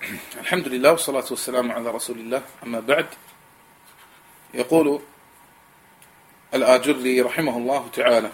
الحمد لله والصلاة والسلام على رسول الله. أما بعد، يقول الآجري رحمه الله تعالى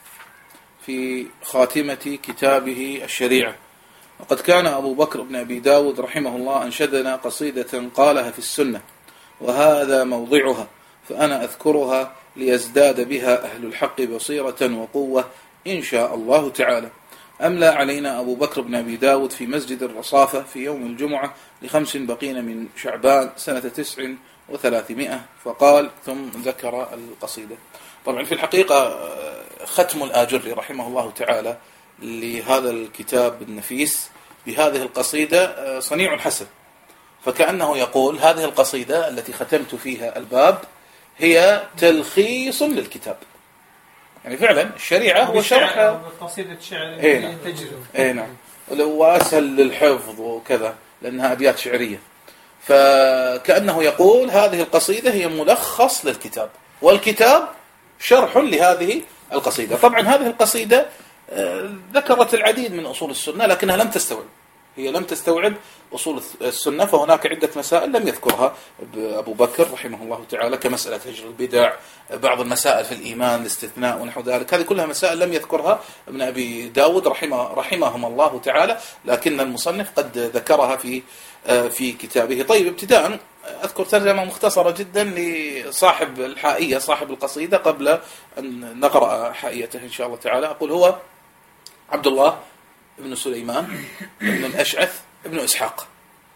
في خاتمة كتابه الشريعة: وقد كان أبو بكر بن أبي داود رحمه الله أنشدنا قصيدة قالها في السنة، وهذا موضعها، فأنا أذكرها ليزداد بها أهل الحق بصيرة وقوة إن شاء الله تعالى. أملى علينا أبو بكر بن أبي داود في مسجد الرصافة في يوم الجمعة ل5 بقين من شعبان سنة 9 و300، فقال ثم ذكر القصيدة. طبعا في الحقيقة ختم الآجري رحمه الله تعالى لهذا الكتاب النفيس بهذه القصيدة صنيع حسن، فكأنه يقول هذه القصيدة التي ختمت فيها الباب هي تلخيص للكتاب. يعني فعلا الشريعة هو شرح قصيدة شعر تجربة نعم، وأسهل للحفظ وكذا لأنها أبيات شعرية، فكأنه يقول هذه القصيدة هي ملخص للكتاب، والكتاب شرح لهذه القصيدة. طبعا هذه القصيدة ذكرت العديد من أصول السنة لكنها لم تستوعب أصول السنة، فهناك عدة مسائل لم يذكرها أبو بكر رحمه الله تعالى، كمسألة هجر البدع، بعض المسائل في الإيمان، الاستثناء ونحو ذلك. هذه كلها مسائل لم يذكرها ابن أبي داود رحمهم الله تعالى، لكن المصنف قد ذكرها في كتابه. طيب، ابتداء أذكر ترجمة مختصرة جدا لصاحب الحائية صاحب القصيدة قبل أن نقرأ حائيته إن شاء الله تعالى. أقول: هو عبد الله ابن سليمان ابن الأشعث ابن إسحاق،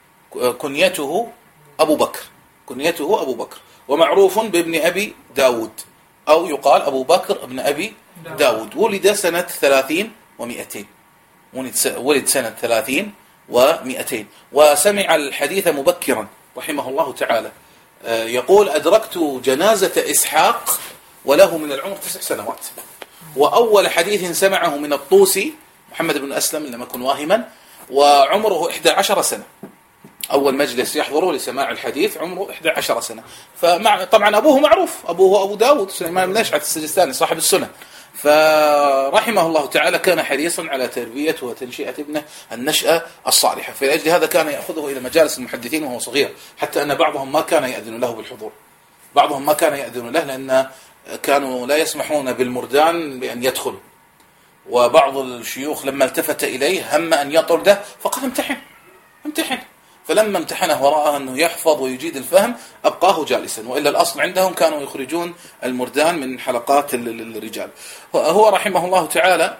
كنيته أبو بكر، ومعروف بابن أبي داود، أو يقال أبو بكر ابن أبي داود. ولد سنة 30 و200، ولد سنة 30 و200، وسمع الحديث مبكرا رحمه الله تعالى. يقول: أدركت جنازة إسحاق وله من العمر 9 سنوات، وأول حديث سمعه من الطوسي محمد بن أسلم لم يكن واهما، وعمره 11 سنة. أول مجلس يحضره لسماع الحديث عمره 11 سنة. طبعا أبوه معروف، أبوه أبو داود سليمان بن الأشعث السجستاني صاحب السنة، فرحمه الله تعالى كان حريصا على تربية وتنشئة ابنه النشأة الصالحة، فلأجل هذا كان يأخذه إلى مجالس المحدثين وهو صغير، حتى أن بعضهم ما كان يأذن له بالحضور، لأن كانوا لا يسمحون بالمردان بأن يدخلوا، وبعض الشيوخ لما التفت إليه هم أن يطرده فقال: امتحن. فلما امتحنه ورأى أنه يحفظ ويجيد الفهم أبقاه جالسا، وإلا الأصل عندهم كانوا يخرجون المردان من حلقات الرجال. هو رحمه الله تعالى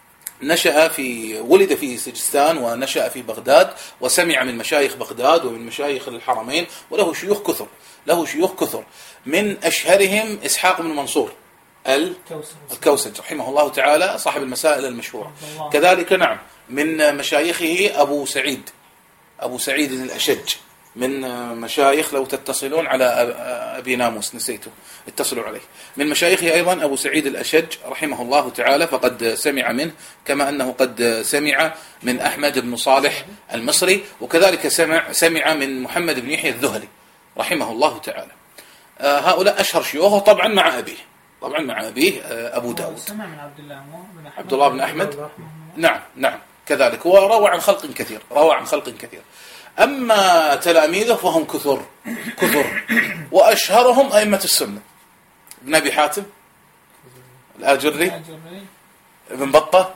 ولد في سجستان ونشأ في بغداد، وسمع من مشايخ بغداد ومن مشايخ الحرمين، وله شيوخ كثر، من أشهرهم إسحاق بن منصور الكوسج رحمه الله تعالى صاحب المسائل المشهورة. كذلك نعم، من مشايخه أبو سعيد الأشج، من مشايخ، لو تتصلون على أبي ناموس نسيته اتصلوا عليه، من مشايخه أيضا أبو سعيد الأشج رحمه الله تعالى، فقد سمع منه، كما أنه قد سمع من أحمد بن صالح المصري، وكذلك سمع من محمد بن يحيى الذهلي رحمه الله تعالى. هؤلاء أشهر شيوخه، طبعا مع أبيه أبو داود عبد الله بن أحمد، نعم كذلك، وروى عن خلق كثير. أما تلاميذه فهم كثر، وأشهرهم أئمة السنة: ابن أبي حاتم، الآجري، ابن بطة،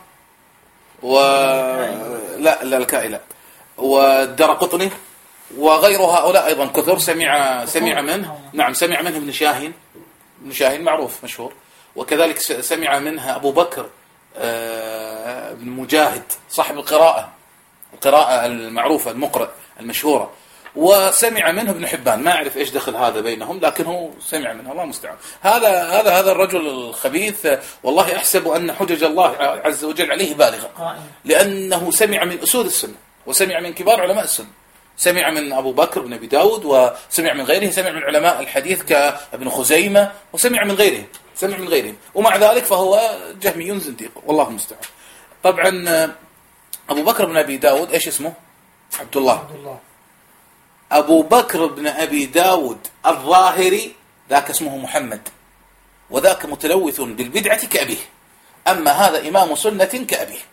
الكائلة، والدرقطني، وغير هؤلاء أيضا كثر. سمع منه ابن شاهين معروف مشهور، وكذلك سمع منها أبو بكر ابن مجاهد صاحب القراءة المعروفة المقرئ المشهورة، وسمع منه ابن حبان. ما أعرف إيش دخل هذا بينهم، لكنه سمع منه، الله مستعان. هذا الرجل الخبيث والله أحسب أن حجج الله عز وجل عليه بالغة، لأنه سمع من أسود السنة، وسمع من كبار علماء السنة، سمع من أبو بكر بن أبي داود، وسمع من غيره، سمع من علماء الحديث كابن خزيمة، وسمع من غيرهم، ومع ذلك فهو جهمي زنديق، والله المستعان. طبعا أبو بكر بن أبي داود إيش اسمه؟ عبد الله. أبو بكر بن أبي داود الظاهري ذاك اسمه محمد، وذاك متلوث بالبدعة كأبيه، أما هذا إمام سنة كأبيه،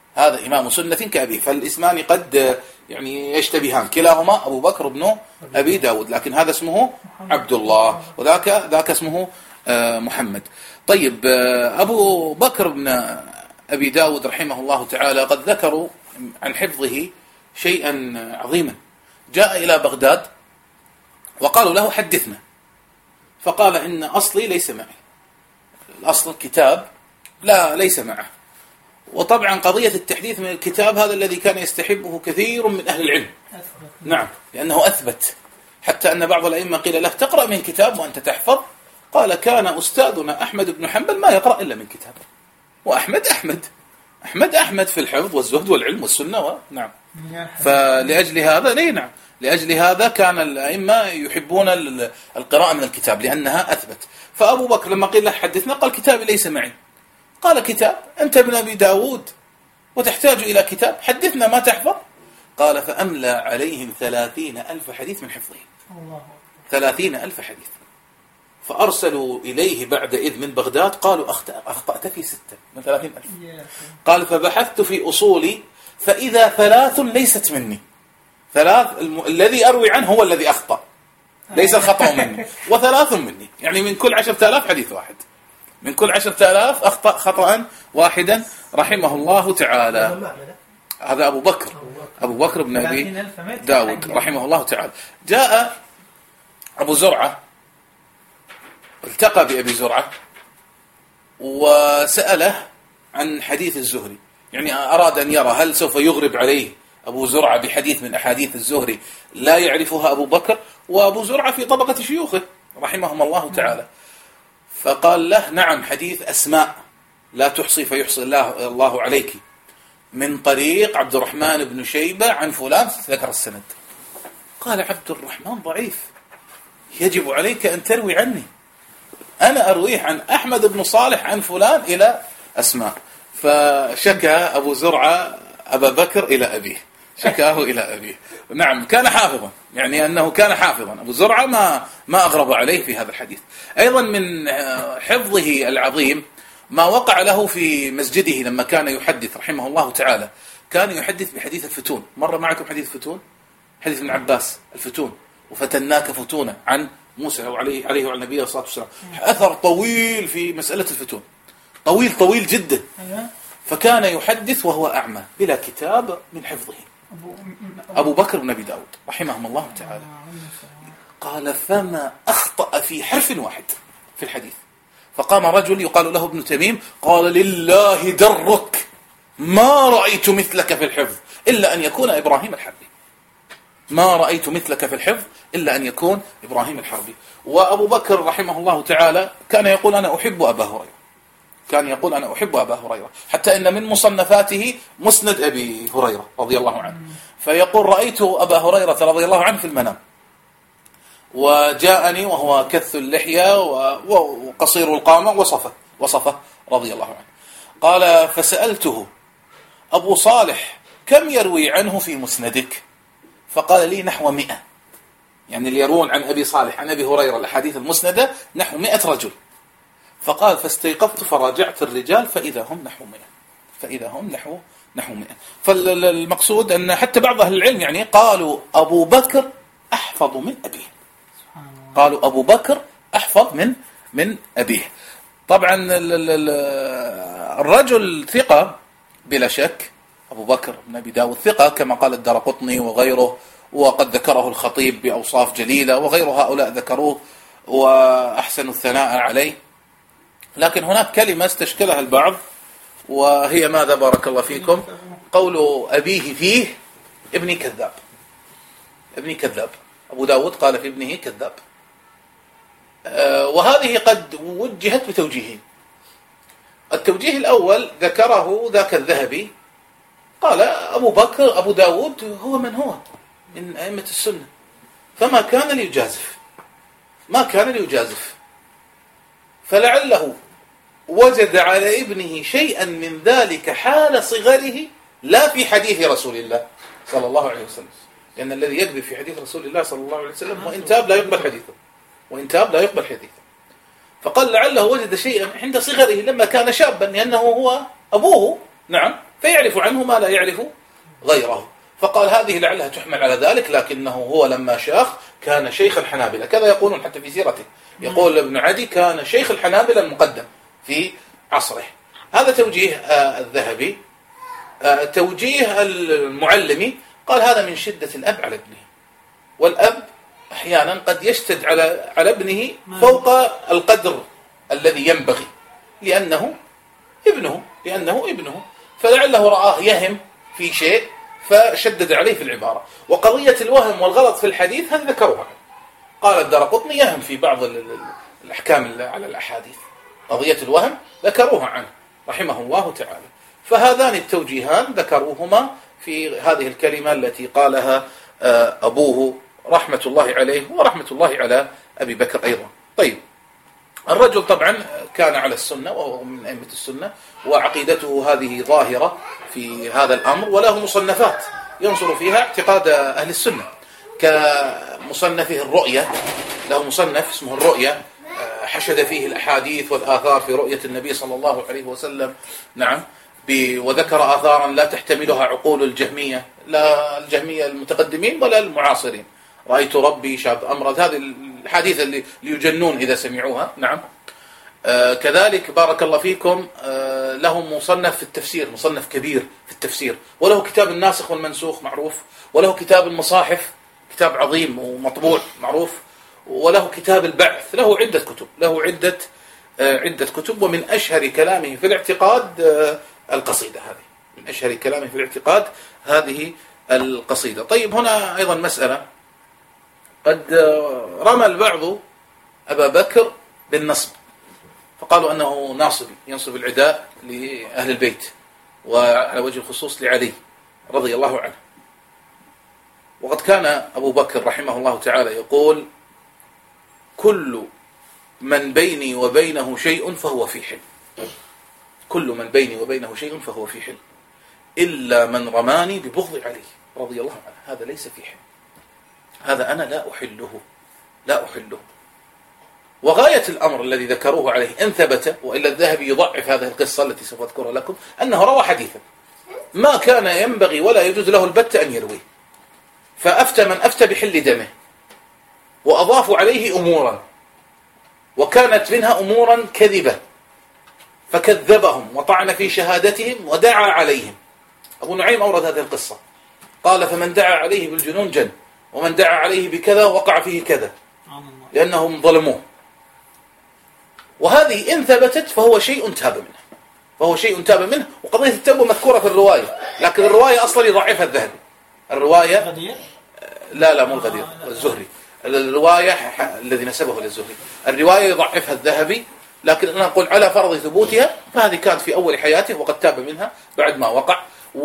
هذا إمام سنة كأبيه، فالاسمان قد يعني يشتبهان، كلاهما أبو بكر بن أبي داود، لكن هذا اسمه عبد الله وذاك اسمه محمد. طيب، أبو بكر بن أبي داود رحمه الله تعالى قد ذكروا عن حفظه شيئا عظيما. جاء إلى بغداد وقالوا له حدثنا، فقال إن أصلي ليس معي، الأصل الكتاب ليس معه. وطبعا قضية التحديث من الكتاب هذا الذي كان يستحبه كثير من أهل العلم، نعم، لأنه أثبت، حتى أن بعض الأئمة قيل له تقرأ من كتاب وأنت تحفظ، قال كان أستاذنا أحمد بن حنبل ما يقرأ إلا من كتاب، وأحمد أحمد في الحفظ والزهد والعلم والسنة نعم. فلأجل هذا نعم، لأجل هذا كان الأئمة يحبون القراءة من الكتاب لأنها أثبت. فأبو بكر لما قيل له حدثنا قال كتابي ليس معي. قال كتاب؟ أنت ابن أبي داود وتحتاج إلى كتاب؟ حدثنا ما تحفظ. قال فأملى عليهم 30,000 حديث من حفظه، 30,000 حديث. فأرسلوا إليه بعد إذ من بغداد قالوا أخطأت في 6 من 30,000. قال فبحثت في أصولي فإذا 3 ليست مني، 3 الذي أروي عنه هو الذي أخطأ، ليس الخطأ مني، و3 مني، يعني من كل 10,000 حديث واحد، من كل 10,000 أخطأ خطأ واحدا رحمه الله تعالى. هذا أبو بكر بن أبي داود رحمه الله تعالى. جاء أبو زرعة، التقى بأبي زرعة وسأله عن حديث الزهري، يعني أراد أن يرى هل سوف يغرب عليه أبو زرعة بحديث من أحاديث الزهري لا يعرفها أبو بكر، وأبو زرعة في طبقة شيوخه رحمهم الله تعالى. فقال له نعم، حديث أسماء لا تحصي فيحصي الله عليك من طريق عبد الرحمن بن شيبة عن فلان، ذكر السند. قال عبد الرحمن ضعيف، يجب عليك أن تروي عني، أنا أرويه عن أحمد بن صالح عن فلان إلى أسماء. فشكى أبو زرعة أبا بكر إلى أبيه، شكاه إلى أبيه. نعم، كان حافظا، يعني أنه كان حافظا أبو زرعة، ما أغرب عليه في هذا الحديث. أيضا من حفظه العظيم ما وقع له في مسجده لما كان يحدث رحمه الله تعالى، كان يحدث بحديث الفتون. مر معكم حديث الفتون، حديث ابن عباس الفتون، وفتناك فتونة عن موسى عليه وعلى النبي صلى الله عليه وسلم. أثر طويل في مسألة الفتون، طويل جدا. فكان يحدث وهو أعمى بلا كتاب من حفظه، أبو بكر بن أبي داود رحمهم الله تعالى. قال فما أخطأ في حرف واحد في الحديث. فقام رجل يقال له ابن تميم قال لله درك ما رأيت مثلك في الحفظ إلا أن يكون إبراهيم الحربي، ما رأيت مثلك في الحفظ إلا أن يكون إبراهيم الحربي. وأبو بكر رحمه الله تعالى كان يقول أنا أحب أبا هريرة، كان يقول أنا أحب أبا هريرة، حتى إن من مصنفاته مسند أبي هريرة رضي الله عنه. فيقول رأيت أبا هريرة رضي الله عنه في المنام، وجاءني وهو كث اللحية وقصير القامة وصفه رضي الله عنه. قال فسألته أبو صالح كم يروي عنه في مسندك؟ فقال لي نحو 100، يعني اللي يروون عن أبي صالح عن أبي هريرة الحديث المسندة نحو 100 رجل. فقال فاستيقظت فراجعت الرجال فإذا هم نحو 100. فالمقصود أن حتى بعض أهل العلم يعني قالوا أبو بكر أحفظ من أبيه، قالوا أبو بكر أحفظ من أبيه. طبعا الرجل ثقة بلا شك، أبو بكر بن أبي داود ثقة كما قال الدارقطني وغيره، وقد ذكره الخطيب بأوصاف جليلة، وغير هؤلاء ذكروه وأحسنوا الثناء عليه. لكن هناك كلمة استشكلها البعض، وهي ماذا بارك الله فيكم؟ قول أبيه فيه ابني كذاب، أبو داود قال في ابنه كذاب. وهذه قد وجهت بتوجيهين. التوجيه الأول ذكره ذاك الذهبي، قال أبو داود هو من هو من أئمة السنة، فما كان ليجازف، فلعله وجد على ابنه شيئا من ذلك حال صغره لا في حديث رسول الله صلى الله عليه وسلم، لأن الذي يكذب في حديث رسول الله صلى الله عليه وسلم وإن تاب لا يقبل حديثه، فقال لعله وجد شيئا عند صغره لما كان شابا، لأنه هو أبوه، نعم فيعرف عنه ما لا يعرف غيره. فقال هذه لعلها تحمل على ذلك، لكنه هو لما شاخ كان شيخ الحنابلة، كذا يقولون حتى في سيرته، يقول ابن عدي كان شيخ الحنابلة المقدم في عصره. هذا توجيه الذهبي. توجيه المعلمي قال هذا من شدة الأب على ابنه، والأب أحيانا قد يشتد على ابنه فوق القدر الذي ينبغي، لأنه ابنه، فلعله رآه يهم في شيء فشدد عليه في العبارة. وقضية الوهم والغلط في الحديث هذا ذكروها، قال الدارقطني يهم في بعض الأحكام على الأحاديث، قضية الوهم ذكروها عنه رحمه الله تعالى. فهذان التوجيهان ذكروهما في هذه الكلمة التي قالها أبوه رحمة الله عليه ورحمة الله على أبي بكر أيضا. طيب، الرجل طبعا كان على السنة وهو من أئمة السنة، وعقيدته هذه ظاهرة في هذا الأمر، وله مصنفات ينصر فيها اعتقاد أهل السنة، كمصنفه الرؤية، له مصنف اسمه الرؤية، حشد فيه الأحاديث والآثار في رؤية النبي صلى الله عليه وسلم. نعم، وذكر آثارا لا تحتملها عقول الجهمية، لا الجهمية المتقدمين ولا المعاصرين. رأيت ربي شاب أمرد، هذه الحديث اللي يجنون إذا سمعوها. نعم. كذلك بارك الله فيكم له مصنف في التفسير، مصنف كبير في التفسير، وله كتاب الناسخ والمنسوخ معروف، وله كتاب المصاحف كتاب عظيم ومطبوع معروف، وله كتاب البعث، له عدة كتب، له عدة كتب. ومن أشهر كلامه في الاعتقاد القصيدة هذه، من أشهر كلامه في الاعتقاد هذه القصيدة. طيب، هنا أيضا مسألة، قد رمى البعض أبا بكر بالنصب، فقالوا أنه ناصبي ينصب العداء لأهل البيت، وعلى وجه الخصوص لعلي رضي الله عنه. وقد كان أبو بكر رحمه الله تعالى يقول: كل من بيني وبينه شيء فهو في حل، كل من بيني وبينه شيء فهو في حل، إلا من رماني ببغض علي رضي الله عنه، هذا ليس في حل، هذا أنا لا أحله. وغاية الأمر الذي ذكروه عليه إن ثبت، وإلا الذهبي يضعف هذه القصة التي سوف أذكرها لكم، أنه روى حديثا ما كان ينبغي ولا يجوز له البتة أن يرويه، فأفتى من أفتى بحل دمه، وأضافوا عليه أمورا، وكانت منها أمورا كذبة، فكذبهم وطعن في شهادتهم ودعا عليهم. أبو نعيم أورد هذه القصة، قال: فمن دعا عليه بالجنون جن، ومن دعا عليه بكذا وقع فيه كذا، لأنهم ظلموه. وهذه إن ثبتت فهو شيء تاب منه، وقضية التوبة مذكورة في الرواية، لكن الرواية أصلا يضعفها الذهبي. الرواية لا مو الغدير، الزهري، الرواية الذي نسبه للزهري، الرواية يضعفها الذهبي، لكن أنا أقول على فرض ثبوتها، فهذه كانت في أول حياته وقد تاب منها بعد ما وقع،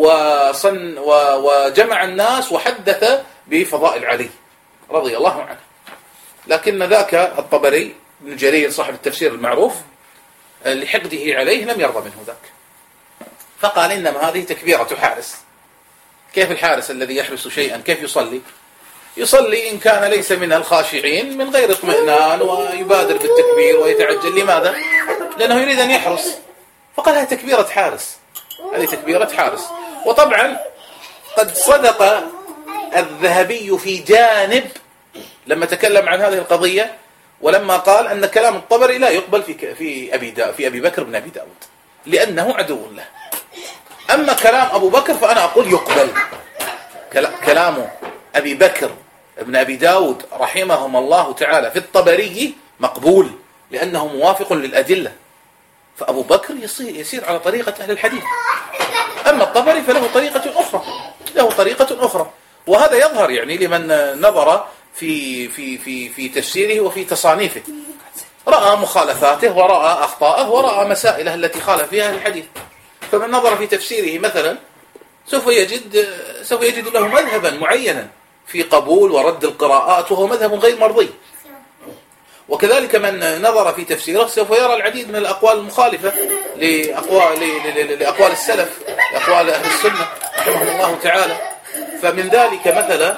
وجمع الناس وحدث بفضائل علي رضي الله عنه. لكن ذاك الطبري بن جرير صاحب التفسير المعروف لحقده عليه لم يرضى منه ذاك، فقال: إنما هذه تكبيرة حارس. كيف الحارس الذي يحرس شيئا كيف يصلي إن كان ليس من الخاشعين من غير اطمئنان، ويبادر بالتكبير ويتعجل؟ لماذا؟ لأنه يريد أن يحرس، فقال: هذه تكبيرة حارس. وطبعا قد صدق الذهبي في جانب لما تكلم عن هذه القضية، ولما قال أن كلام الطبري لا يقبل في أبي بكر بن أبي داود لأنه عدو له. أما كلام أبو بكر فأنا أقول يقبل. كلام أبي بكر بن أبي داود رحمهم الله تعالى في الطبري مقبول، لأنه موافق للأدلة، فأبو بكر يسير على طريقة أهل الحديث، أما الطبري فله طريقة أخرى. وهذا يظهر يعني لمن نظر في تفسيره وفي تصانيفه، رأى مخالفاته ورأى أخطاءه ورأى مسائله التي خالف فيها الحديث. فمن نظر في تفسيره مثلا سوف يجد له مذهبا معينا في قبول ورد القراءات، وهو مذهب غير مرضي. وكذلك من نظر في تفسيره سوف يرى العديد من الأقوال المخالفة لأقوال السلف، لأقوال أهل السنة رحمهم الله تعالى. فمن ذلك مثلا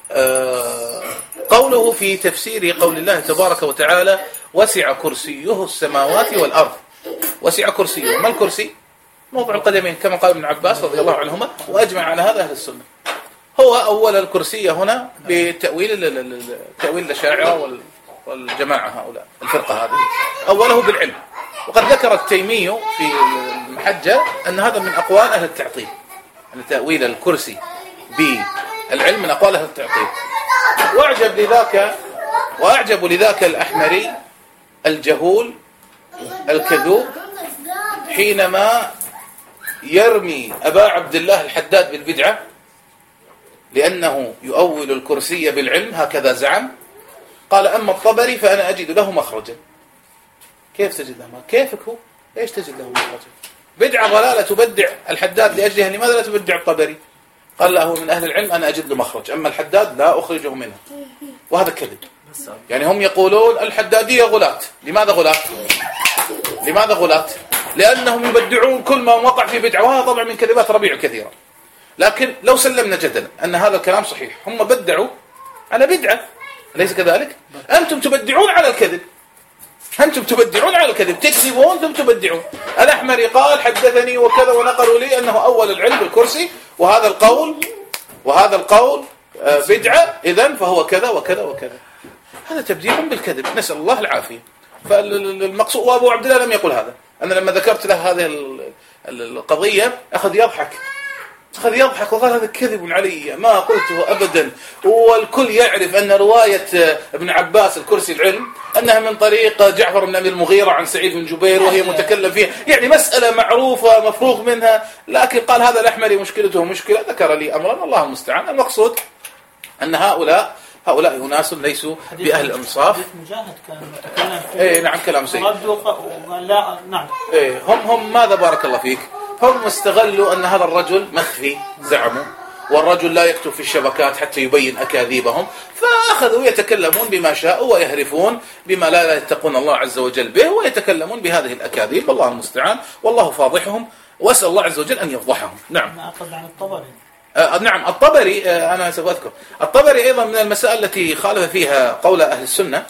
قوله في تفسير قول الله تبارك وتعالى: وسع كرسيه السماوات والأرض. وسع كرسيه، ما الكرسي؟ موضع القدمين كما قال ابن عباس رضي الله عنهما، وأجمع على هذا أهل السنة. هو أول الكرسي هنا بتأويل الأشاعرة والجماعة هؤلاء الفرقة هذه، أوله بالعلم. وقد ذكر التيمي في المحجة أن هذا من أقوال أهل التعطيل، أن تأويل الكرسي بالعلم من أقوال أهل التعطيل. وأعجب لذاك الأحمري الجهول الكذوب حينما يرمي أبا عبد الله الحداد بالبدعة لأنه يؤول الكرسي بالعلم، هكذا زعم. قال: أما الطبري فأنا أجد له مخرجا. كيف تجد له مخرجا؟ كيفك هو؟ إيش تجد له مخرجا؟ بدعة ضلالة تبدع الحداد لأجلها، لماذا لا تبدع الطبري؟ قال له: هو من أهل العلم أنا أجد له مخرج، أما الحداد لا أخرجه منه. وهذا كذب. يعني هم يقولون الحدادية غلاة. لماذا غلاة؟ لماذا غلاة؟ لأنهم يبدعون كل ما وقع في بدعة، وهذا طبعا من كذبات ربيع كثيرة. لكن لو سلمنا جدلا أن هذا الكلام صحيح، هم بدعوا على بدعة، أليس كذلك؟ أنتم تبدعون على الكذب، أنتم تبدعون على الكذب، تكذبون ثم تبدعون. الأحمري قال حدثني وكذا ونقلوا لي أنه أول العلم بالكرسي، وهذا القول بدعة، إذن فهو كذا وكذا وكذا. هذا تبديع بالكذب، نسأل الله العافية. فالمقصود، وأبو عبد الله لم يقل هذا. أنا لما ذكرت له هذه القضية أخذ يضحك وقال: هذا كذب علي، ما قلته أبدا. والكل يعرف أن رواية ابن عباس الكرسي العلم أنها من طريق جعفر بن أبي المغيرة عن سعيد بن جبير، وهي متكلم فيها، يعني مسألة معروفة مفروغ منها. لكن قال هذا الأحمري مشكلته مشكلة، ذكر لي أمرا، الله المستعان. المقصود أن هؤلاء أناس ليسوا بأهل الإنصاف. مجاهد كان متكلم فيه. نعم، كلام سيد. لا نعم. هم ماذا بارك الله فيك، هم استغلوا أن هذا الرجل مخفي، زعموا، والرجل لا يكتب في الشبكات حتى يبين أكاذيبهم، فأخذوا يتكلمون بما شاءوا ويهرفون بما لا يتقون الله عز وجل به، ويتكلمون بهذه الأكاذيب، الله المستعان، والله فاضحهم، وأسأل الله عز وجل أن يفضحهم. نعم. ما أخذ عن الطبري. نعم، الطبري، أنا سوف أذكر الطبري أيضا من المسائل التي خالف فيها قول أهل السنة.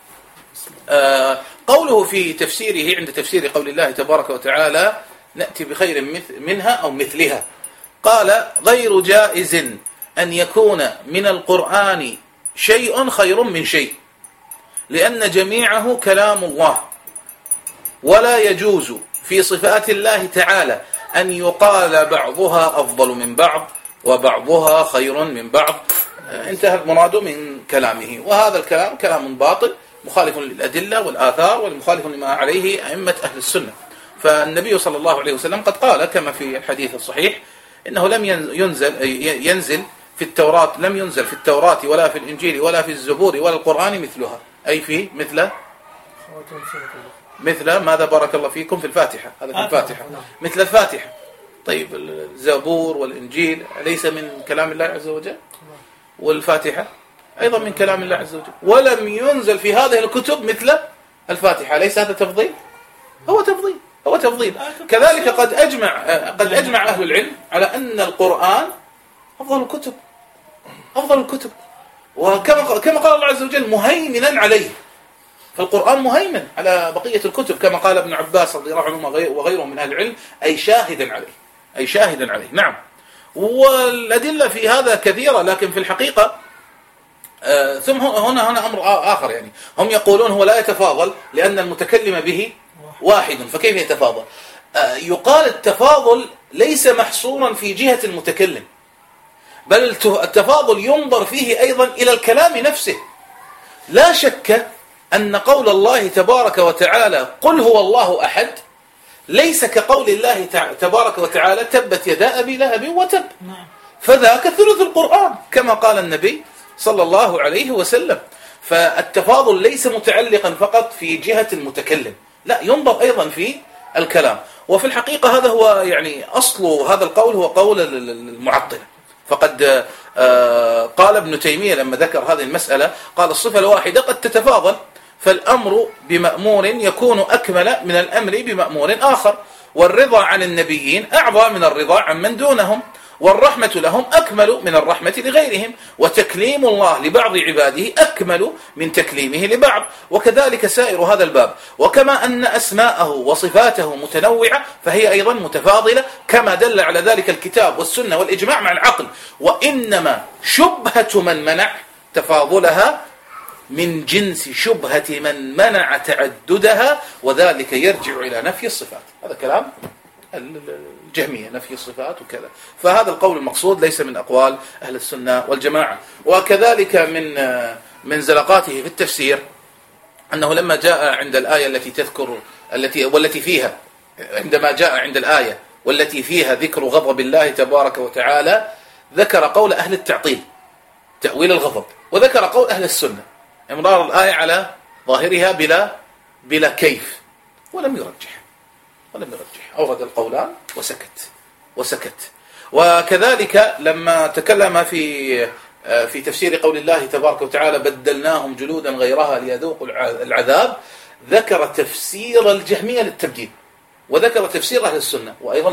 قوله في تفسيره عند تفسير قول الله تبارك وتعالى: نأتي بخير منها أو مثلها. قال: غير جائز أن يكون من القرآن شيء خير من شيء، لأن جميعه كلام الله، ولا يجوز في صفات الله تعالى أن يقال بعضها أفضل من بعض وبعضها خير من بعض. انتهى المراد من كلامه، وهذا الكلام كلام باطل مخالف للأدلة والآثار، والمخالف لما عليه أئمة أهل السنة. فالنبي صلى الله عليه وسلم قد قال كما في الحديث الصحيح إنه لم ينزل في التوراة، لم ينزل في التوراة ولا في الإنجيل ولا في الزبور ولا القرآن مثلها، أي في مثل ماذا بارك الله فيكم في الفاتحة، هذا في الفاتحة، مثل الفاتحة. طيب الزبور والإنجيل ليس من كلام الله عز وجل؟ والفاتحة أيضا من كلام الله عز وجل، ولم ينزل في هذه الكتب مثل الفاتحة. ليس هذا تفضيل؟ هو تفضيل. كذلك قد أجمع أهل العلم على أن القرآن أفضل الكتب، وكما قال الله عز وجل مهيمنا عليه، فالقرآن مهيمن على بقية الكتب كما قال ابن عباس رضي الله عنه وغيره من أهل العلم، أي شاهدا عليه. نعم، والأدلة في هذا كثيرة، لكن في الحقيقة ثم هنا أمر آخر. يعني هم يقولون هو لا يتفاضل لأن المتكلم به واحد، فكيف يتفاضل؟ يقال التفاضل ليس محصورا في جهة المتكلم، بل التفاضل ينظر فيه أيضا إلى الكلام نفسه. لا شك أن قول الله تبارك وتعالى قل هو الله أحد ليس كقول الله تبارك وتعالى تبت يدا أبي لهب وتب، فذاك ثلث القرآن كما قال النبي صلى الله عليه وسلم. فالتفاضل ليس متعلقا فقط في جهة المتكلم، لا، ينظر أيضا في الكلام. وفي الحقيقة هذا هو يعني أصل هذا القول، هو قول المعطلة. فقد قال ابن تيمية لما ذكر هذه المسألة قال: الصفة الواحدة قد تتفاضل، فالأمر بمأمور يكون أكمل من الأمر بمأمور آخر، والرضا عن النبيين أعظم من الرضا عن من دونهم، والرحمة لهم أكمل من الرحمة لغيرهم، وتكليم الله لبعض عباده أكمل من تكليمه لبعض، وكذلك سائر هذا الباب. وكما أن أسماءه وصفاته متنوعة فهي أيضا متفاضلة، كما دل على ذلك الكتاب والسنة والإجماع مع العقل. وإنما شبهة من منع تفاضلها من جنس شبهة من منع تعددها، وذلك يرجع إلى نفي الصفات. هذا كلام الجهمية، نفي الصفات وكذا. فهذا القول المقصود ليس من أقوال أهل السنة والجماعة. وكذلك من زلقاته في التفسير أنه لما جاء عند الآية التي تذكر والتي فيها، عندما جاء عند الآية والتي فيها ذكر غضب الله تبارك وتعالى، ذكر قول أهل التعطيل تأويل الغضب، وذكر قول أهل السنة إمرار الآية على ظاهرها بلا كيف، ولم يرجح. أورد القولان وسكت. وكذلك لما تكلم في تفسير قول الله تبارك وتعالى بدلناهم جلودا غيرها ليذوقوا العذاب، ذكر تفسير الجهمية للتبديل، وذكر تفسير أهل السنة، وأيضا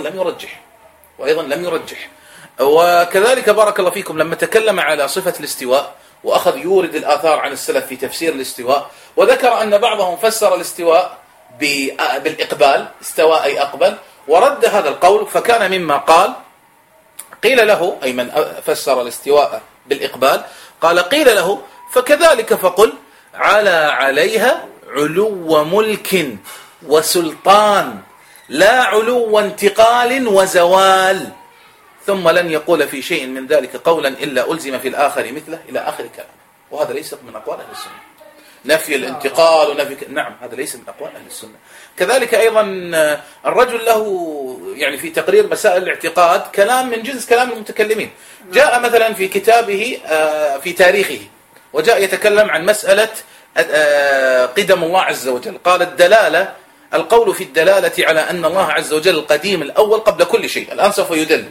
لم يرجح. وكذلك بارك الله فيكم لما تكلم على صفة الاستواء، وأخذ يورد الآثار عن السلف في تفسير الاستواء، وذكر أن بعضهم فسر الاستواء بالإقبال، استوى أي أقبل، ورد هذا القول. فكان مما قيل له، أي من فسر الاستواء بالإقبال، قال قيل له فكذلك فقل عليها علو ملك وسلطان لا علو انتقال وزوال، ثم لن يقول في شيء من ذلك قولا إلا ألزم في الآخر مثله، إلى آخر كلام. وهذا ليس من أقوال أهل السنة، نفي الانتقال ونفي نعم، هذا ليس من أقوال أهل السنة. كذلك أيضا الرجل له يعني في تقرير مسائل الاعتقاد كلام من جنس كلام المتكلمين. جاء مثلا في كتابه في تاريخه وجاء يتكلم عن مسألة قدم الله عز وجل، قال القول في الدلالة على أن الله عز وجل القديم الأول قبل كل شيء. الآن سوف يدل،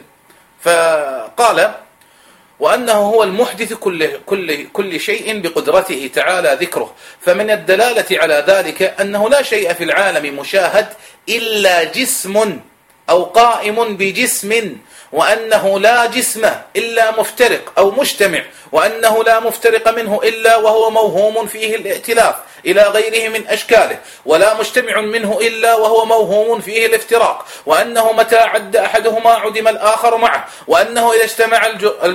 فقال وأنه هو المحدث كل شيء بقدرته تعالى ذكره، فمن الدلالة على ذلك أنه لا شيء في العالم مشاهد إلا جسم أو قائم بجسم، وأنه لا جسم إلا مفترق أو مجتمع، وأنه لا مفترق منه إلا وهو موهوم فيه الائتلاف إلى غيره من أشكاله، ولا مجتمع منه إلا وهو موهوم فيه الافتراق، وأنه متى عد أحدهما عدم الآخر معه، وأنه إذا اجتمع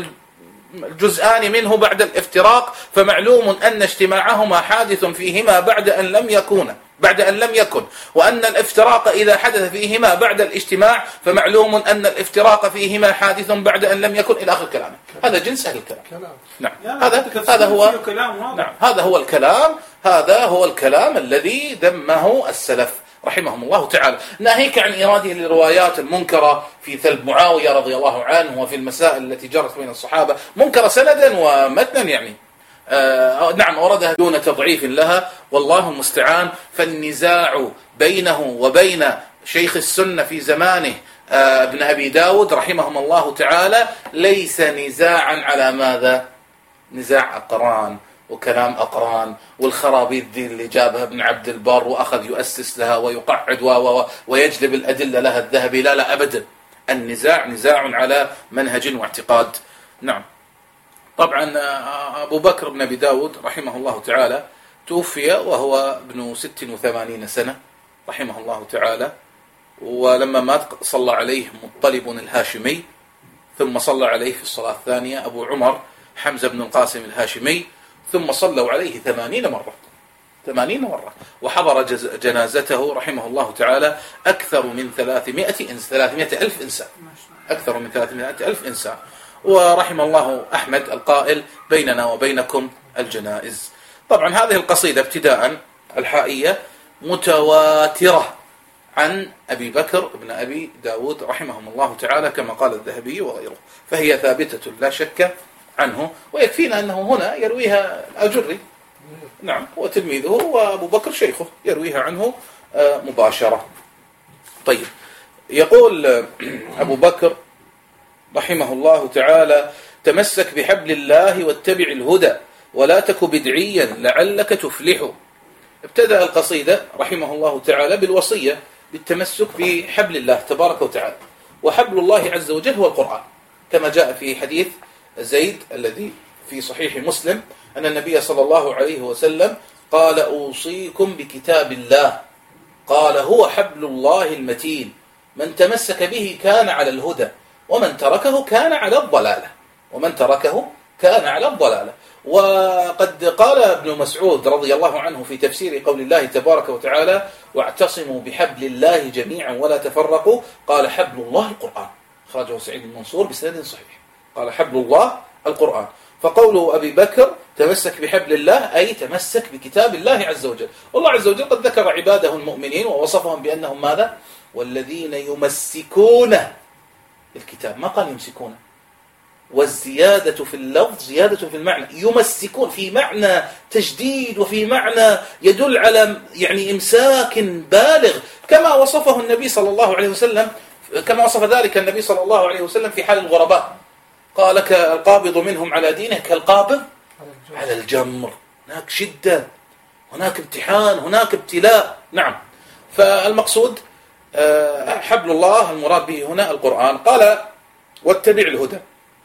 الجزءان منه بعد الافتراق فمعلوم أن اجتماعهما حادث فيهما بعد أن لم يكن، وأن الافتراق إذا حدث فيهما بعد الاجتماع فمعلوم أن الافتراق فيهما حادث بعد أن لم يكن، إلى آخر كلامه. هذا جنس أهل الكلام. نعم، هذا هو الكلام الذي ذمه السلف رحمهم الله تعالى، ناهيك عن إراده للروايات المنكرة في ثلب معاوية رضي الله عنه وفي المسائل التي جرت بين الصحابة منكرة سندا ومتنا يعني. نعم، أوردها دون تضعيف لها، والله المستعان. فالنزاع بينه وبين شيخ السنة في زمانه ابن أبي داود رحمهم الله تعالى ليس نزاعا على ماذا؟ نزاع أقران وكلام أقران، والخرابيط دي اللي جابها ابن عبد البر وأخذ يؤسس لها ويقعد ويجلب الأدلة لها الذهبي. لا أبدا، النزاع نزاع على منهج واعتقاد. نعم. طبعا أبو بكر بن أبي داود رحمه الله تعالى توفي وهو ابن 86 سنة رحمه الله تعالى، ولما مات صلى عليه مطلب الهاشمي، ثم صلى عليه في الصلاة الثانية أبو عمر حمزة بن القاسم الهاشمي، ثم صلوا عليه 80 مرة، وحضر جنازته رحمه الله تعالى أكثر من 300 ألف إنسان، أكثر من 300 ألف إنسان. ورحم الله أحمد القائل بيننا وبينكم الجنائز. طبعا هذه القصيدة ابتداء الحائية متواترة عن أبي بكر بن أبي داود رحمهم الله تعالى كما قال الذهبي وغيره، فهي ثابتة لا شك عنه. ويكفينا أنه هنا يرويها الأجري، نعم، وتلميذه، وأبو بكر شيخه يرويها عنه مباشرة. طيب، يقول أبو بكر رحمه الله تعالى: تمسك بحبل الله واتبع الهدى ولا تك بدعيا لعلك تفلح. ابتدأ القصيدة رحمه الله تعالى بالوصية بالتمسك بحبل الله تبارك وتعالى، وحبل الله عز وجل هو القرآن، كما جاء في حديث زيد الذي في صحيح مسلم أن النبي صلى الله عليه وسلم قال أوصيكم بكتاب الله، قال هو حبل الله المتين، من تمسك به كان على الهدى ومن تركه كان على الضلالة، ومن تركه كان على الضلالة. وقد قال ابن مسعود رضي الله عنه في تفسير قول الله تبارك وتعالى واعتصموا بحبل الله جميعا ولا تفرقوا، قال حبل الله القرآن، أخرجه سعيد بن منصور بسند صحيح، قال حبل الله القرآن. فقوله أبي بكر تمسك بحبل الله أي تمسك بكتاب الله عز وجل. والله عز وجل قد ذكر عباده المؤمنين ووصفهم بأنهم ماذا؟ والذين يمسكون الكتاب، ما قال يمسكون، والزيادة في اللفظ زيادة في المعنى، يمسكون في معنى تجديد وفي معنى يدل على يعني إمساك بالغ، كما وصفه النبي صلى الله عليه وسلم، كما وصف ذلك النبي صلى الله عليه وسلم في حال الغرباء، قال القابض منهم على دينه كالقابض على الجمر، هناك شدة، هناك امتحان، هناك ابتلاء. نعم. فالمقصود حبل الله المراد به هنا القرآن. قال واتبع الهدى.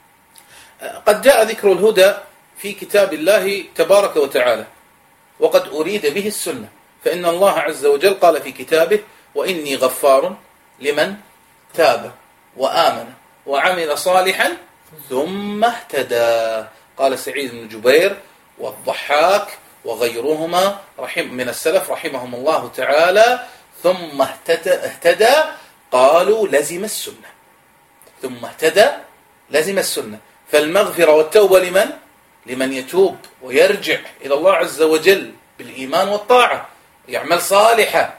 قد جاء ذكر الهدى في كتاب الله تبارك وتعالى، وقد أريد به السنة، فإن الله عز وجل قال في كتابه وإني غفار لمن تاب وآمن وعمل صالحا ثم اهتدى. قال سعيد بن جبير والضحاك وغيرهما من السلف رحمهم الله تعالى ثم اهتدى قالوا لزم السنة، ثم اهتدى لزم السنة. فالمغفرة والتوبة لمن يتوب ويرجع إلى الله عز وجل بالإيمان والطاعة، يعمل صالحا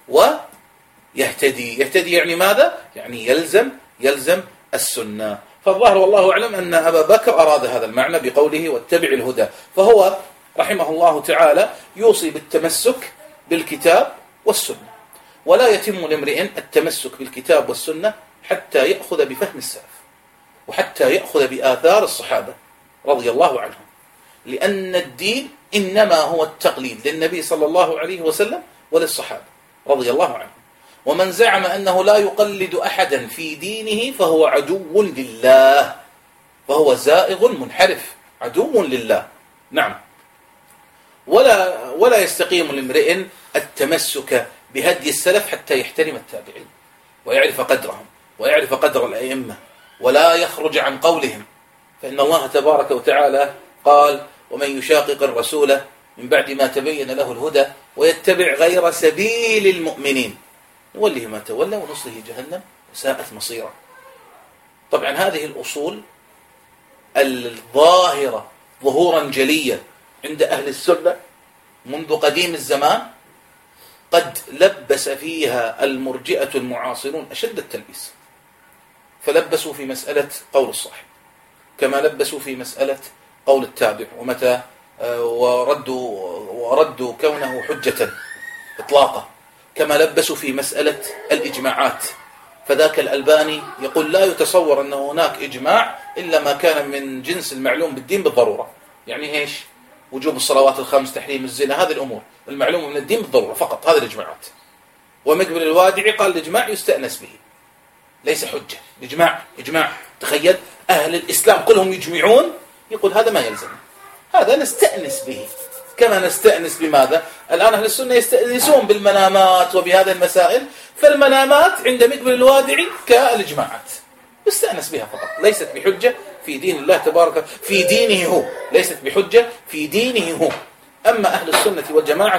ويهتدي. يهتدي يعني ماذا؟ يعني يلزم السنة. فالظاهر والله أعلم أن أبا بكر أراد هذا المعنى بقوله واتبع الهدى، فهو رحمه الله تعالى يوصي بالتمسك بالكتاب والسنة، ولا يتم لامرئ التمسك بالكتاب والسنة حتى يأخذ بفهم السلف، وحتى يأخذ بآثار الصحابة رضي الله عنهم، لأن الدين إنما هو التقليد للنبي صلى الله عليه وسلم وللصحابة رضي الله عنهم. ومن زعم أنه لا يقلد أحدا في دينه فهو عدو لله، فهو زائغ منحرف عدو لله. نعم. ولا يستقيم لامرئ التمسك بهدي السلف حتى يحترم التابعين ويعرف قدرهم ويعرف قدر الأئمة ولا يخرج عن قولهم، فإن الله تبارك وتعالى قال ومن يشاقق الرسول من بعد ما تبين له الهدى ويتبع غير سبيل المؤمنين نوله ما تولى ونصله جهنم وساءت مصيرا. طبعا هذه الأصول الظاهرة ظهورا جليا عند أهل السنة منذ قديم الزمان قد لبس فيها المرجئة المعاصرون أشد التلبيس، فلبسوا في مسألة قول الصاحب كما لبسوا في مسألة قول التابع ومتى وردوا كونه حجة إطلاقا، كما لبسوا في مسألة الإجماعات، فذاك الألباني يقول لا يتصور أن هناك إجماع إلا ما كان من جنس المعلوم بالدين بالضرورة. يعني إيش؟ وجوب الصلوات الخمس، تحريم الزنا، هذه الأمور المعلومة من الدين بالضرورة فقط، هذه الإجماعات. ومقبل الوادعي قال الإجماع يستأنس به ليس حجة، إجماع. تخيل أهل الإسلام كلهم يجمعون، يقول هذا ما يلزم، هذا نستأنس به كما نستأنس بماذا؟ الآن أهل السنة يستأنسون بالمنامات وبهذه المسائل، فالمنامات عند مقبل الوادعي كالإجماعات يستأنس بها فقط، ليست بحجة في دين الله تبارك في دينه هو، ليست بحجة في دينه هو. أما أهل السنة والجماعة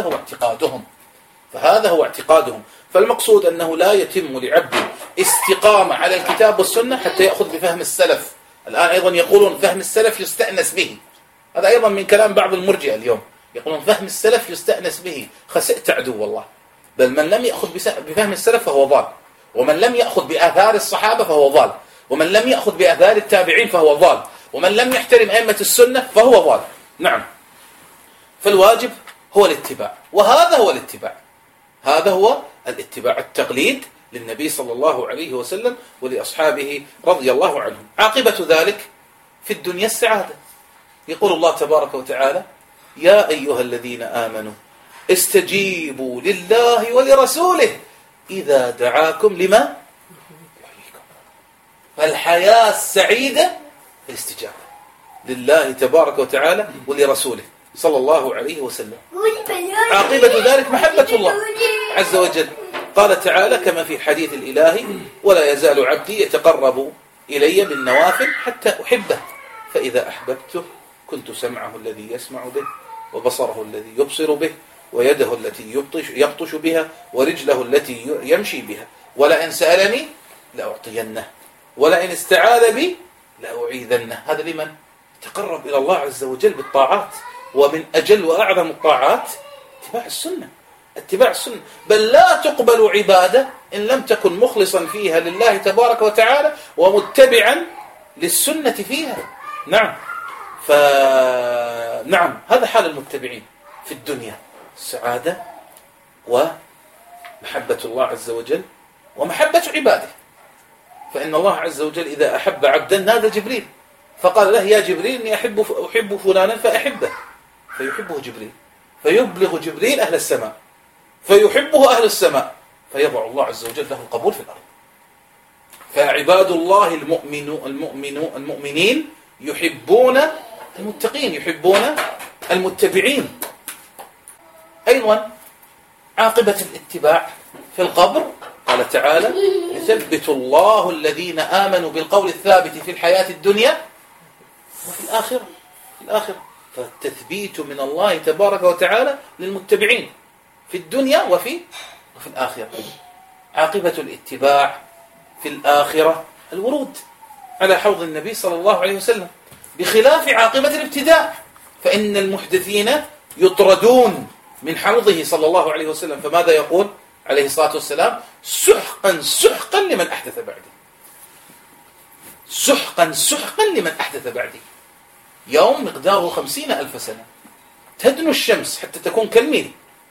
فهذا هو اعتقادهم. فالمقصود أنه لا يتم لعبد استقامة على الكتاب والسنة حتى يأخذ بفهم السلف. الآن أيضا يقولون فهم السلف يستأنس به، هذا أيضا من كلام بعض المرجئة اليوم، يقولون فهم السلف يستأنس به. خسئت عدو والله، بل من لم يأخذ بفهم السلف فهو ضال، ومن لم يأخذ بآثار الصحابة فهو ضال، ومن لم يأخذ بآثار التابعين فهو ضال، ومن لم يحترم أئمة السنة فهو ضال. نعم. فالواجب هو الاتباع، وهذا هو الاتباع، هذا هو الاتباع، التقليد للنبي صلى الله عليه وسلم ولأصحابه رضي الله عنهم. عاقبة ذلك في الدنيا السعادة. يقول الله تبارك وتعالى يا أيها الذين آمنوا استجيبوا لله ولرسوله إذا دعاكم لما يحييكم. فالحياة السعيدة الاستجابة لله تبارك وتعالى ولرسوله صلى الله عليه وسلم. عاقبة ذلك محبة الله عز وجل. قال تعالى كما في الحديث الإلهي: ولا يزال عبدي يتقرب إلي بالنوافل حتى أحبه، فإذا أحببته كنت سمعه الذي يسمع به، وبصره الذي يبصر به، ويده التي يبطش بها، ورجله التي يمشي بها، ولئن سألني لأعطينه، ولئن استعاذ بي لأعيذنه. هذا لمن تقرب إلى الله عز وجل بالطاعات، ومن أجل وأعظم الطاعات اتباع السنة. اتباع السنة، بل لا تقبل عبادة إن لم تكن مخلصا فيها لله تبارك وتعالى ومتبعا للسنة فيها. نعم، فنعم هذا حال المتبعين في الدنيا: السعادة ومحبة الله عز وجل ومحبة عباده. فإن الله عز وجل إذا أحب عبدا نادى جبريل فقال له: يا جبريل إني أحب فلانا فأحبه، فيحبه جبريل، فيبلغ جبريل أهل السماء، فيحبه أهل السماء، فيضع الله عز وجل له القبول في الأرض. فعباد الله المؤمنين يحبون المتقين، يحبون المتبعين. أيضا عاقبة الاتباع في القبر، قال تعالى: يثبت الله الذين آمنوا بالقول الثابت في الحياة الدنيا وفي الآخرة. فالتثبيت من الله تبارك وتعالى للمتبعين في الدنيا وفي الآخرة. عاقبة الاتباع في الآخرة الورود على حوض النبي صلى الله عليه وسلم، بخلاف عاقبة الابتداع، فإن المحدثين يطردون من حوضه صلى الله عليه وسلم. فماذا يقول عليه الصلاة والسلام: سحقا سحقا لمن أحدث بعدي، سحقا سحقا لمن أحدث بعدي. يوم مقداره 50,000 سنة، تدنو الشمس حتى تكون كالميل،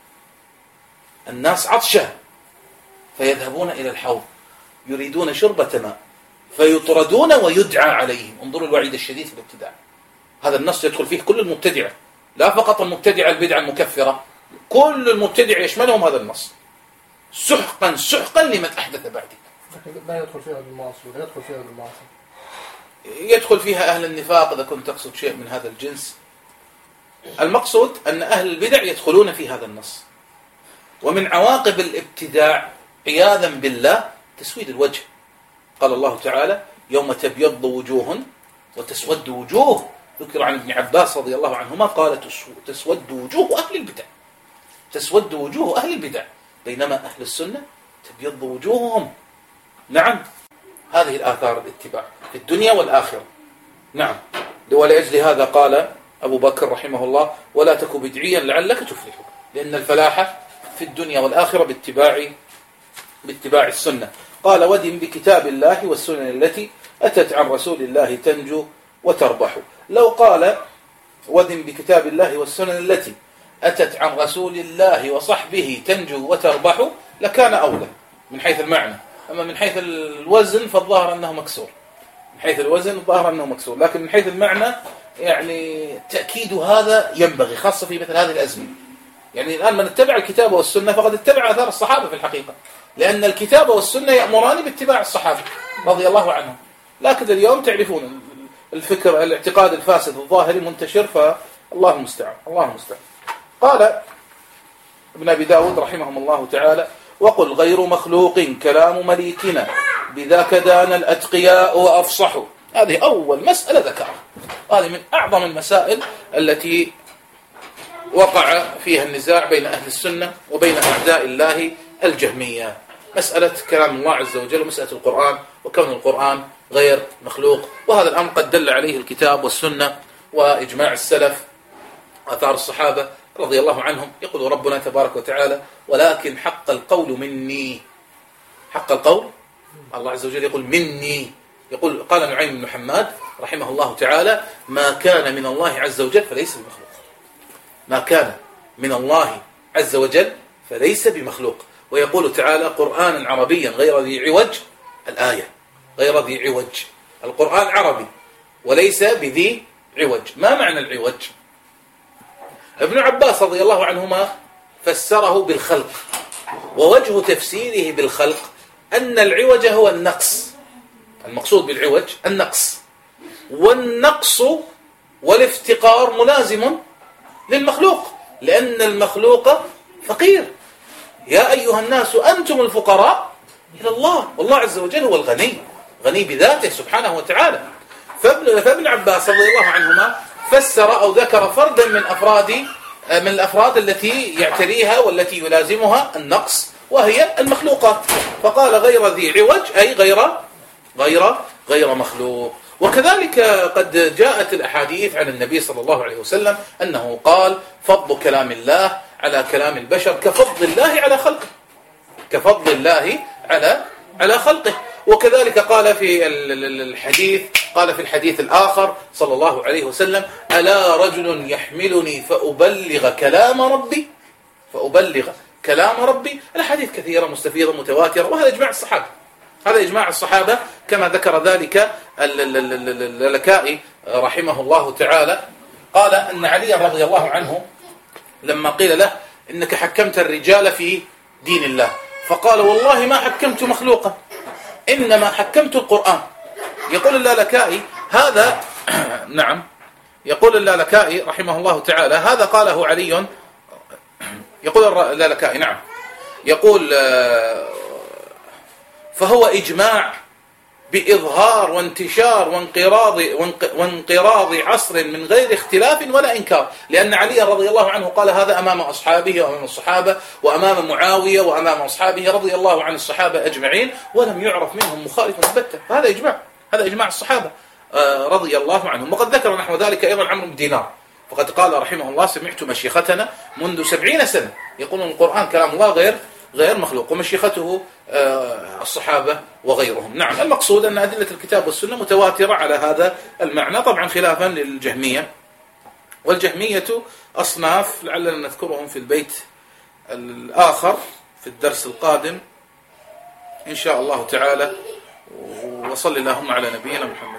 الناس عطشة فيذهبون إلى الحوض يريدون شربة ماء، فيطردون ويدعى عليهم. انظروا الوعيد الشديد في الابتداع. هذا النص يدخل فيه كل المبتدعة، لا فقط المبتدعة البدعة المكفرة، كل المبتدع يشملهم هذا النص: سحقا سحقا لمن أحدث بعدي. لا يدخل فيها بالمعاصي، لا يدخل فيها بالمعاصي، يدخل فيها أهل النفاق إذا كنت تقصد شيء من هذا الجنس. المقصود أن أهل البدع يدخلون في هذا النص. ومن عواقب الابتداع عياذا بالله تسويد الوجه. قال الله تعالى: يوم تبيض وجوه وتسود وجوه. ذكر عن ابن عباس رضي الله عنهما قال: تسود وجوه أهل البدع، تسود وجوه أهل البدع، بينما أهل السنة تبيض وجوههم. نعم، هذه الآثار الاتباع في الدنيا والآخرة. نعم، ولأجل هذا قال أبو بكر رحمه الله: ولا تك بدعيا لعلك تفلح، لأن الفلاح في الدنيا والآخرة باتباع السنة. قال: ودم بكتاب الله والسنن التي أتت عن رسول الله تنجو وتربح. لو قال: ودم بكتاب الله والسنن التي أتت عن رسول الله وصحبه تنجو وتربح لكان أولى من حيث المعنى. أما من حيث الوزن فالظاهر أنه مكسور، من حيث الوزن الظاهر أنه مكسور، لكن من حيث المعنى يعني تأكيد هذا ينبغي، خاصة في مثل هذه الأزمة. يعني الآن من اتبع الكتاب والسنة فقد اتبع آثار الصحابة في الحقيقة، لأن الكتاب والسنة يأمران باتباع الصحابة رضي الله عنهم. لكن اليوم تعرفون الفكر الاعتقاد الفاسد الظاهري منتشر، فالله المستعان، الله المستعان. قال ابن أبي داود رحمهم الله تعالى: وقل غير مخلوق كلام مليكنا بذاك دان الأتقياء وأفصحوا. هذه أول مسألة ذكرها، هذه من أعظم المسائل التي وقع فيها النزاع بين أهل السنة وبين أعداء الله الجهمية، مسألة كلام الله عز وجل ومسألة القرآن وكون القرآن غير مخلوق. وهذا الأمر قد دل عليه الكتاب والسنة وإجماع السلف وآثار الصحابة رضي الله عنهم. يقول ربنا تبارك وتعالى: ولكن حق القول مني. حق القول، الله عز وجل يقول مني. يقول قال نعيم بن حماد رحمه الله تعالى: ما كان من الله عز وجل فليس بمخلوق. ما كان من الله عز وجل فليس بمخلوق. ويقول تعالى: قرآنا عربيا غير ذي عوج. الآية غير ذي عوج، القرآن عربي وليس بذي عوج. ما معنى العوج؟ ابن عباس رضي الله عنهما فسره بالخلق، ووجه تفسيره بالخلق أن العوج هو النقص، المقصود بالعوج النقص، والنقص والافتقار ملازم للمخلوق، لأن المخلوق فقير. يا أيها الناس أنتم الفقراء إلى الله، والله عز وجل هو الغني، غني بذاته سبحانه وتعالى. فابن عباس رضي الله عنهما فسر أو ذكر فردا من الأفراد التي يعتريها والتي يلازمها النقص، وهي المخلوقات، فقال غير ذي عوج أي غير مخلوق. وكذلك قد جاءت الأحاديث عن النبي صلى الله عليه وسلم أنه قال فضل كلام الله على كلام البشر كفضل الله على خلقه، كفضل الله على خلقه. وكذلك قال في الحديث الآخر صلى الله عليه وسلم ألا رجل يحملني فأبلغ كلام ربي. الحديث كثيرة مستفيضة متواترة، وهذا إجماع الصحابة كما ذكر ذلك اللالكائي رحمه الله تعالى. قال أن علي رضي الله عنه لما قيل له إنك حكمت الرجال في دين الله، فقال والله ما حكمت مخلوقا إنما حكمت القرآن. يقول اللالكائي هذا نعم، يقول اللالكائي رحمه الله تعالى هذا قاله علي، يقول اللالكائي نعم، يقول فهو إجماع بإظهار وانتشار وانقراض عصر من غير اختلاف ولا إنكار، لأن علي رضي الله عنه قال هذا أمام أصحابه وأمام الصحابة وأمام معاوية وأمام أصحابه رضي الله عن الصحابة أجمعين، ولم يعرف منهم مخالف البتة. هذا إجماع الصحابة رضي الله عنهم. وقد ذكر نحو ذلك أيضا عمرو بن دينار، فقد قال رحمه الله سمعت مشيختنا منذ 70 سنة يقولون القرآن كلام الله غير مخلوق، ومشيخته الصحابة وغيرهم. نعم، المقصود أن أدلة الكتاب والسنة متواترة على هذا المعنى، طبعا خلافا للجهمية، والجهمية أصناف لعلنا نذكرهم في البيت الآخر في الدرس القادم إن شاء الله تعالى. وصل اللهم على نبينا محمد.